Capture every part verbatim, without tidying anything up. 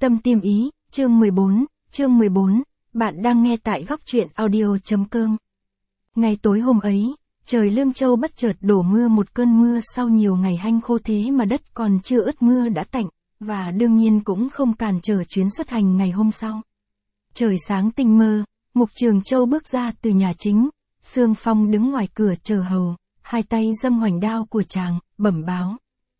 Tâm Tiêm Ý, chương mười bốn, chương mười bốn, bạn đang nghe tại góc truyện audio.com. Ngày tối hôm ấy, trời Lương Châu bất chợt đổ mưa một cơn mưa sau nhiều ngày hanh khô thế mà đất còn chưa ướt mưa đã tạnh, và đương nhiên cũng không cản trở chuyến xuất hành ngày hôm sau. Trời sáng tinh mơ, Mục Trường Châu bước ra từ nhà chính, Sương Phong đứng ngoài cửa chờ hầu, hai tay giâm hoành đao của chàng, bẩm báo.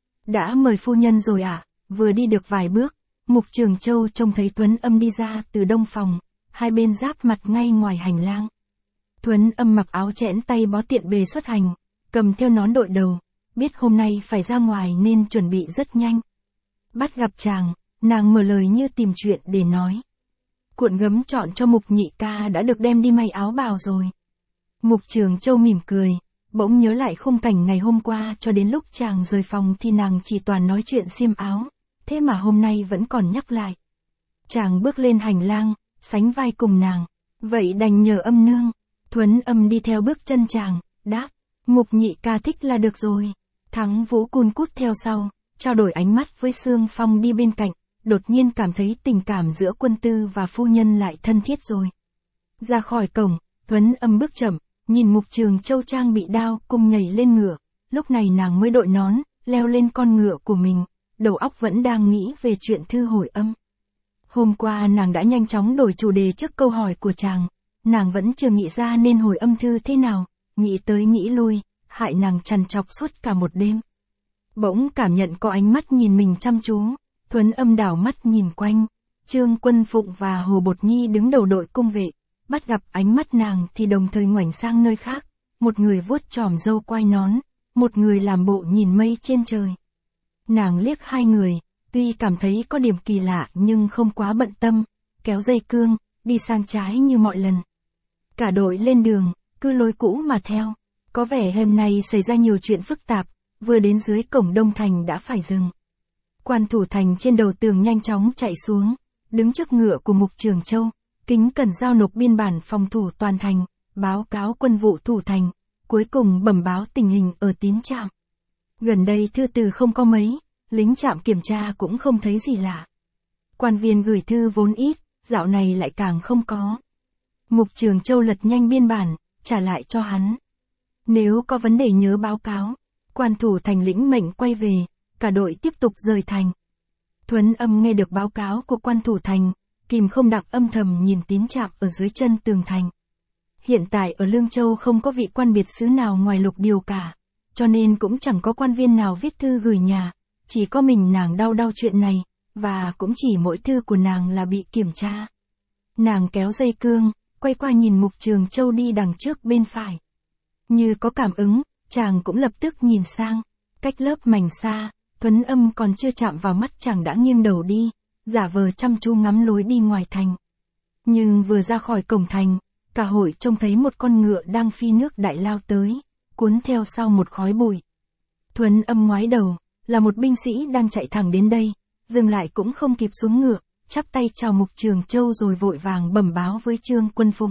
Đã mời phu nhân rồi ạ, à? Vừa đi được vài bước, Mục Trường Châu trông thấy Tuấn Âm đi ra từ đông phòng, hai bên giáp mặt ngay ngoài hành lang. Tuấn Âm mặc áo chẽn tay bó tiện bề xuất hành, cầm theo nón đội đầu, biết hôm nay phải ra ngoài nên chuẩn bị rất nhanh. Bắt gặp chàng, nàng mở lời như tìm chuyện để nói. Cuộn gấm chọn cho Mục nhị ca đã được đem đi may áo bào rồi. Mục Trường Châu mỉm cười, bỗng nhớ lại khung cảnh ngày hôm qua, cho đến lúc chàng rời phòng thì nàng chỉ toàn nói chuyện xiêm áo, thế mà hôm nay vẫn còn nhắc lại. Chàng bước lên hành lang, sánh vai cùng nàng, vậy đành nhờ Âm nương. Thuấn Âm đi theo bước chân chàng, đáp, Mục nhị ca thích là được rồi. Thắng Vũ cun cút theo sau, trao đổi ánh mắt với Sương Phong đi bên cạnh, đột nhiên cảm thấy tình cảm giữa quân tư và phu nhân lại thân thiết rồi. Ra khỏi cổng, Thuấn Âm bước chậm, nhìn Mục Trường Châu trang bị đao cùng nhảy lên ngựa, lúc này nàng mới đội nón, leo lên con ngựa của mình, đầu óc vẫn đang nghĩ về chuyện thư hồi âm. Hôm qua nàng đã nhanh chóng đổi chủ đề trước câu hỏi của chàng, nàng vẫn chưa nghĩ ra nên hồi âm thư thế nào, nghĩ tới nghĩ lui, hại nàng trằn trọc suốt cả một đêm. Bỗng cảm nhận có ánh mắt nhìn mình chăm chú, Thuấn Âm đảo mắt nhìn quanh, Trương Quân Phụng và Hồ Bột Nhi đứng đầu đội cung vệ, bắt gặp ánh mắt nàng thì đồng thời ngoảnh sang nơi khác, một người vuốt chòm râu quai nón, một người làm bộ nhìn mây trên trời. Nàng liếc hai người, tuy cảm thấy có điểm kỳ lạ nhưng không quá bận tâm, kéo dây cương, đi sang trái như mọi lần. Cả đội lên đường, cứ lối cũ mà theo, có vẻ hôm nay xảy ra nhiều chuyện phức tạp, vừa đến dưới cổng Đông Thành đã phải dừng. Quan thủ thành trên đầu tường nhanh chóng chạy xuống, đứng trước ngựa của Mục Trường Châu, kính cẩn giao nộp biên bản phòng thủ toàn thành, báo cáo quân vụ thủ thành, cuối cùng bẩm báo tình hình ở Tín Trạm. Gần đây thư từ không có mấy, lính trạm kiểm tra cũng không thấy gì lạ. Quan viên gửi thư vốn ít, dạo này lại càng không có. Mục Trường Châu lật nhanh biên bản, trả lại cho hắn. Nếu có vấn đề nhớ báo cáo. Quan thủ thành lĩnh mệnh quay về, cả đội tiếp tục rời thành. Thuấn Âm nghe được báo cáo của quan thủ thành, kìm không đặng âm thầm nhìn Tín Trạm ở dưới chân tường thành. Hiện tại ở Lương Châu không có vị quan biệt xứ nào ngoài Lục Điều cả, cho nên cũng chẳng có quan viên nào viết thư gửi nhà, chỉ có mình nàng đau đau chuyện này, và cũng chỉ mỗi thư của nàng là bị kiểm tra. Nàng kéo dây cương, quay qua nhìn Mục Trường Châu đi đằng trước bên phải. Như có cảm ứng, chàng cũng lập tức nhìn sang, cách lớp mảnh xa, Thuấn Âm còn chưa chạm vào mắt chàng đã nghiêng đầu đi, giả vờ chăm chú ngắm lối đi ngoài thành. Nhưng vừa ra khỏi cổng thành, cả hội trông thấy một con ngựa đang phi nước đại lao tới, cuốn theo sau một khói bụi. Thuấn Âm ngoái đầu, là một binh sĩ đang chạy thẳng đến đây, dừng lại cũng không kịp xuống ngựa, chắp tay chào Mục Trường Châu rồi vội vàng bẩm báo với Trương Quân Phụng.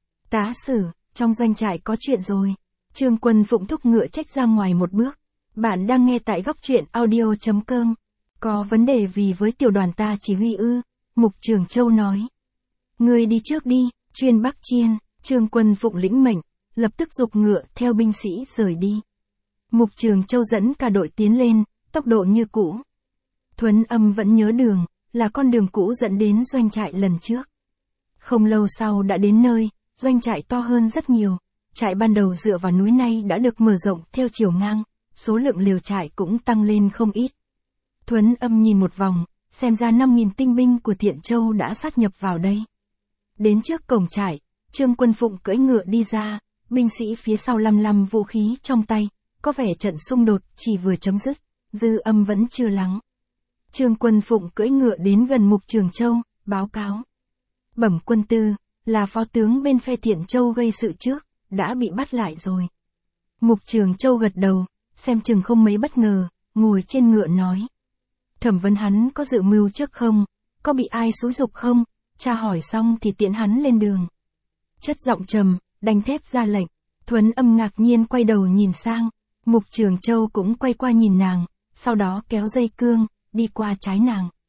Tá sử, trong doanh trại có chuyện rồi. Trương Quân Phụng thúc ngựa trách ra ngoài một bước. Bạn đang nghe tại góc truyện audio.com. Có vấn đề vì với tiểu đoàn ta chỉ huy ư? Mục Trường Châu nói. Ngươi đi trước đi, chuyên Bắc Chiên. Trương Quân Phụng lĩnh mệnh, lập tức giục ngựa theo binh sĩ rời đi. Mục Trường Châu dẫn cả đội tiến lên, tốc độ như cũ. Thuấn Âm vẫn nhớ đường, là con đường cũ dẫn đến doanh trại lần trước. Không lâu sau đã đến nơi, doanh trại to hơn rất nhiều. Trại ban đầu dựa vào núi nay đã được mở rộng theo chiều ngang, số lượng lều trại cũng tăng lên không ít. Thuấn Âm nhìn một vòng, xem ra năm nghìn tinh binh của Thiện Châu đã sát nhập vào đây. Đến trước cổng trại, Trương Quân Phụng cưỡi ngựa đi ra, binh sĩ phía sau lăm lăm vũ khí trong tay, có vẻ trận xung đột chỉ vừa chấm dứt, dư âm vẫn chưa lắng. Trương Quân Phụng cưỡi ngựa đến gần Mục Trường Châu, báo cáo. Bẩm quân tư, là phó tướng bên phe Thiện Châu gây sự trước, đã bị bắt lại rồi. Mục Trường Châu gật đầu, xem chừng không mấy bất ngờ, ngồi trên ngựa nói. Thẩm vấn hắn có dự mưu trước không, có bị ai xúi giục không, tra hỏi xong thì tiễn hắn lên đường. Chất giọng trầm, đanh thép ra lệnh. Thuấn Âm ngạc nhiên quay đầu nhìn sang, Mục Trường Châu cũng quay qua nhìn nàng, sau đó kéo dây cương, đi qua trái nàng.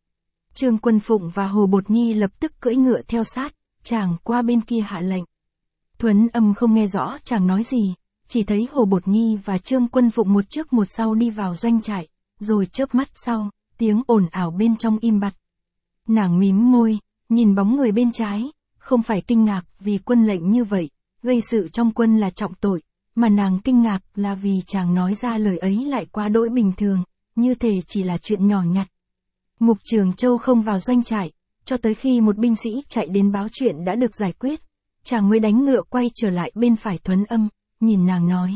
Trương Quân Phụng và Hồ Bột Nhi lập tức cưỡi ngựa theo sát, chàng qua bên kia hạ lệnh. Thuấn Âm không nghe rõ chàng nói gì, chỉ thấy Hồ Bột Nhi và Trương Quân Phụng một trước một sau đi vào doanh trại, rồi chớp mắt sau, tiếng ồn ào bên trong im bặt. Nàng mím môi, nhìn bóng người bên trái, không phải kinh ngạc vì quân lệnh như vậy, gây sự trong quân là trọng tội, mà nàng kinh ngạc là vì chàng nói ra lời ấy lại quá đỗi bình thường, như thể chỉ là chuyện nhỏ nhặt. Mục Trường Châu không vào doanh trại, cho tới khi một binh sĩ chạy đến báo chuyện đã được giải quyết, chàng mới đánh ngựa quay trở lại bên phải Thuấn Âm, nhìn nàng nói.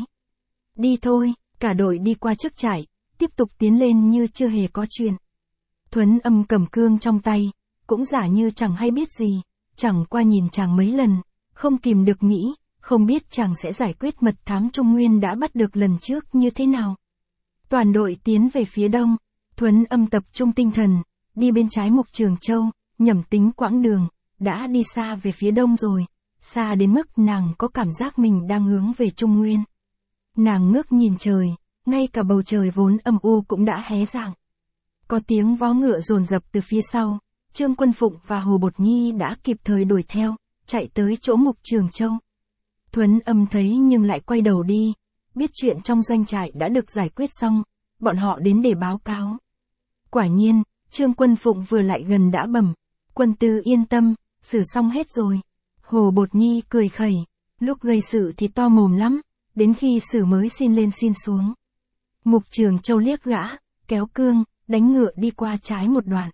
Đi thôi, cả đội đi qua trước trại, tiếp tục tiến lên như chưa hề có chuyện. Thuấn Âm cầm cương trong tay, cũng giả như chẳng hay biết gì, chẳng qua nhìn chàng mấy lần, không kìm được nghĩ, không biết chàng sẽ giải quyết mật thám Trung Nguyên đã bắt được lần trước như thế nào. Toàn đội tiến về phía đông, Thuấn Âm tập trung tinh thần, đi bên trái Mục Trường Châu, nhẩm tính quãng đường, đã đi xa về phía đông rồi, xa đến mức nàng có cảm giác mình đang hướng về Trung Nguyên. Nàng ngước nhìn trời, ngay cả bầu trời vốn âm u cũng đã hé rạng. Có tiếng vó ngựa dồn dập từ phía sau, Trương Quân Phụng và Hồ Bột Nhi đã kịp thời đuổi theo, chạy tới chỗ Mục Trường Châu. Thuấn Âm thấy nhưng lại quay đầu đi, biết chuyện trong doanh trại đã được giải quyết xong, bọn họ đến để báo cáo. Quả nhiên, Trương Quân Phụng vừa lại gần đã bẩm, quân tư yên tâm, xử xong hết rồi. Hồ Bột Nhi cười khẩy, lúc gây sự thì to mồm lắm, đến khi xử mới xin lên xin xuống. Mục Trường Châu liếc gã, kéo cương, đánh ngựa đi qua trái một đoạn.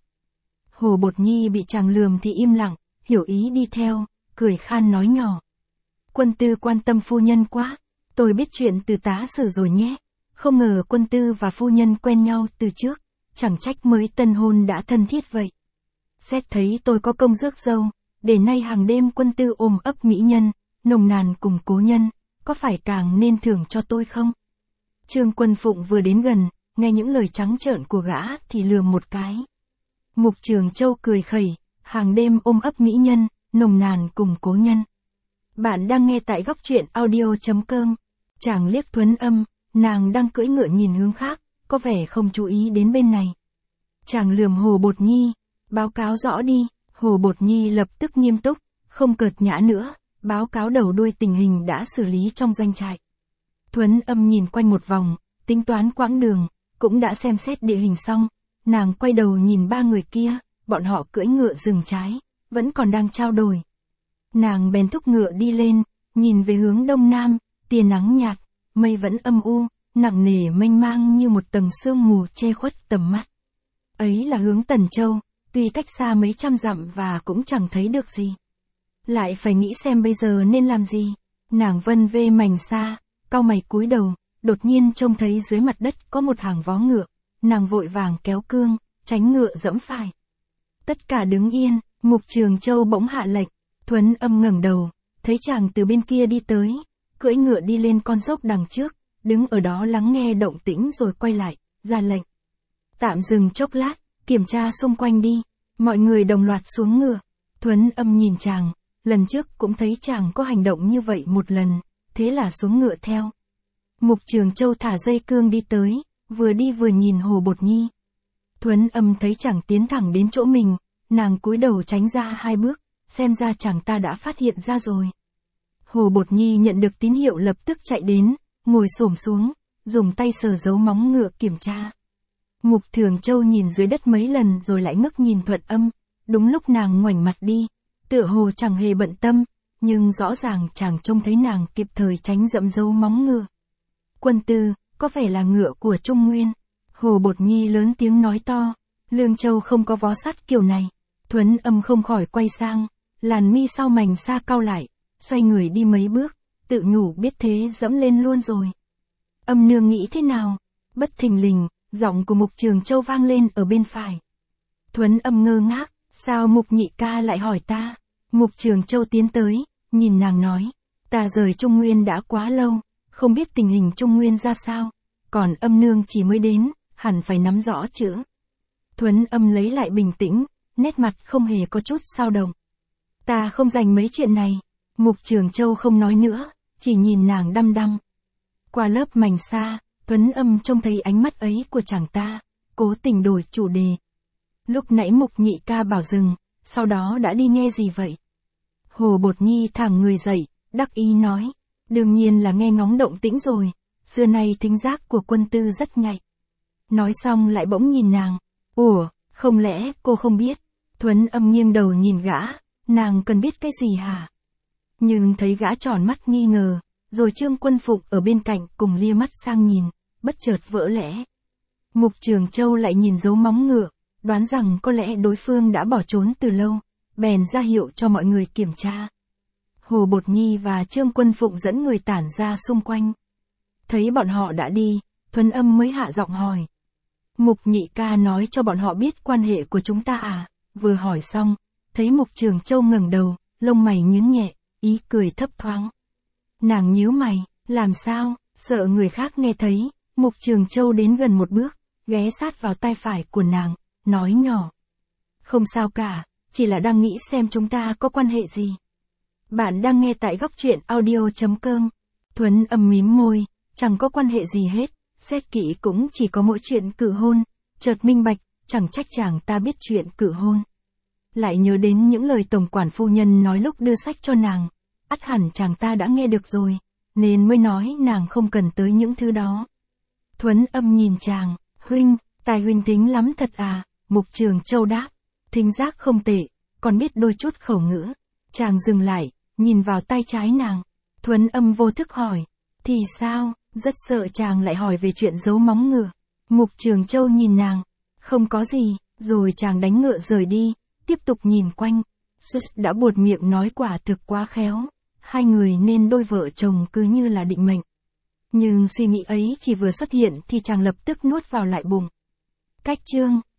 Hồ Bột Nhi bị chàng lườm thì im lặng, hiểu ý đi theo, cười khan nói nhỏ. Quân tư quan tâm phu nhân quá, tôi biết chuyện từ tá sử rồi nhé. Không ngờ quân tư và phu nhân quen nhau từ trước, chẳng trách mới tân hôn đã thân thiết vậy. Xét thấy tôi có công rước dâu, để nay hàng đêm quân tư ôm ấp mỹ nhân, nồng nàn cùng cố nhân, có phải càng nên thưởng cho tôi không? Trương Quân Phụng vừa đến gần, nghe những lời trắng trợn của gã thì lườm một cái. Mục Trường Châu cười khẩy, hàng đêm ôm ấp mỹ nhân, nồng nàn cùng cố nhân. Bạn đang nghe tại góc truyện audio chấm com. Chàng liếc Thuấn Âm, nàng đang cưỡi ngựa nhìn hướng khác, có vẻ không chú ý đến bên này. Chàng lườm Hồ Bột Nhi, báo cáo rõ đi. Hồ Bột Nhi lập tức nghiêm túc, không cợt nhã nữa, báo cáo đầu đuôi tình hình đã xử lý trong doanh trại. Thuấn Âm nhìn quanh một vòng, tính toán quãng đường, cũng đã xem xét địa hình xong, nàng quay đầu nhìn ba người kia, bọn họ cưỡi ngựa rừng trái, vẫn còn đang trao đổi. Nàng bèn thúc ngựa đi lên, nhìn về hướng đông nam, tia nắng nhạt, mây vẫn âm u, nặng nề mênh mang như một tầng sương mù che khuất tầm mắt. Ấy là hướng Tần Châu, tuy cách xa mấy trăm dặm và cũng chẳng thấy được gì. Lại phải nghĩ xem bây giờ nên làm gì. Nàng vân vê mảnh xa, cau mày cúi đầu, đột nhiên trông thấy dưới mặt đất có một hàng vó ngựa. Nàng vội vàng kéo cương, tránh ngựa dẫm phải. Tất cả đứng yên, Mục Trường Châu bỗng hạ lệnh. Thuấn Âm ngẩng đầu, thấy chàng từ bên kia đi tới, cưỡi ngựa đi lên con dốc đằng trước, đứng ở đó lắng nghe động tĩnh rồi quay lại, ra lệnh. Tạm dừng chốc lát, kiểm tra xung quanh đi. Mọi người đồng loạt xuống ngựa. Thuấn Âm nhìn chàng, lần trước cũng thấy chàng có hành động như vậy một lần, thế là xuống ngựa theo. Mục Trường Châu thả dây cương đi tới, vừa đi vừa nhìn Hồ Bột Nhi. Thuấn Âm thấy chàng tiến thẳng đến chỗ mình, nàng cúi đầu tránh ra hai bước, xem ra chàng ta đã phát hiện ra rồi. Hồ Bột Nhi nhận được tín hiệu lập tức chạy đến, ngồi xổm xuống, dùng tay sờ dấu móng ngựa kiểm tra. Mục Trường Châu nhìn dưới đất mấy lần rồi lại ngước nhìn Thuận Âm, đúng lúc nàng ngoảnh mặt đi, tựa hồ chẳng hề bận tâm, nhưng rõ ràng chàng trông thấy nàng kịp thời tránh dẫm dấu móng ngựa. Quân tư, có phải là ngựa của Trung Nguyên? Hồ Bột Nhi lớn tiếng nói to, Lương Châu không có vó sắt kiểu này. Thuấn Âm không khỏi quay sang, làn mi sau mảnh xa cau lại, xoay người đi mấy bước, tự nhủ biết thế dẫm lên luôn rồi. Âm nương nghĩ thế nào? Bất thình lình, giọng của Mục Trường Châu vang lên ở bên phải. Thuấn Âm ngơ ngác, sao Mục nhị ca lại hỏi ta? Mục Trường Châu tiến tới, nhìn nàng nói, ta rời Trung Nguyên đã quá lâu, không biết tình hình Trung Nguyên ra sao, còn âm nương chỉ mới đến, hẳn phải nắm rõ chữ. Thuấn Âm lấy lại bình tĩnh, nét mặt không hề có chút xao động. Ta không dành mấy chuyện này. Mục Trường Châu không nói nữa, chỉ nhìn nàng đăm đăm. Qua lớp mảnh xa, Thuấn Âm trông thấy ánh mắt ấy của chàng ta, cố tình đổi chủ đề. Lúc nãy Mục Nhị ca bảo dừng, sau đó đã đi nghe gì vậy? Hồ Bột Nhi thẳng người dậy, đắc ý nói. Đương nhiên là nghe ngóng động tĩnh rồi, xưa nay thính giác của quân tư rất nhạy. Nói xong lại bỗng nhìn nàng. Ủa, không lẽ cô không biết? Thuấn Âm nghiêng đầu nhìn gã, nàng cần biết cái gì hả? Nhưng thấy gã tròn mắt nghi ngờ, rồi Trương Quân Phụng ở bên cạnh cùng lia mắt sang nhìn, bất chợt vỡ lẽ. Mục Trường Châu lại nhìn dấu móng ngựa, đoán rằng có lẽ đối phương đã bỏ trốn từ lâu, bèn ra hiệu cho mọi người kiểm tra. Hồ Bột Nhi và Trương Quân Phụng dẫn người tản ra xung quanh. Thấy bọn họ đã đi, Thuấn Âm mới hạ giọng hỏi. Mục Nhị ca nói cho bọn họ biết quan hệ của chúng ta à? Vừa hỏi xong, thấy Mục Trường Châu ngẩng đầu, lông mày nhướng nhẹ, ý cười thấp thoáng. Nàng nhíu mày, làm sao, sợ người khác nghe thấy, Mục Trường Châu đến gần một bước, ghé sát vào tai phải của nàng, nói nhỏ. Không sao cả, chỉ là đang nghĩ xem chúng ta có quan hệ gì. Bạn đang nghe tại góc truyện audio chấm com. Thuấn Âm mím môi, chẳng có quan hệ gì hết, xét kỹ cũng chỉ có mỗi chuyện cử hôn, chợt minh bạch, chẳng trách chàng ta biết chuyện cử hôn. Lại nhớ đến những lời tổng quản phu nhân nói lúc đưa sách cho nàng, ắt hẳn chàng ta đã nghe được rồi, nên mới nói nàng không cần tới những thứ đó. Thuấn Âm nhìn chàng, huynh, tài huynh tính lắm thật à? Mục Trường Châu đáp, thính giác không tệ, còn biết đôi chút khẩu ngữ. Chàng dừng lại, nhìn vào tay trái nàng. Thuấn Âm vô thức hỏi, thì sao? Rất sợ chàng lại hỏi về chuyện giấu móng ngựa. Mục Trường Châu nhìn nàng, không có gì, rồi chàng đánh ngựa rời đi, tiếp tục nhìn quanh. Sus đã buột miệng nói quả thực quá khéo, hai người nên đôi vợ chồng cứ như là định mệnh. Nhưng suy nghĩ ấy chỉ vừa xuất hiện thì chàng lập tức nuốt vào lại bụng. Cách chương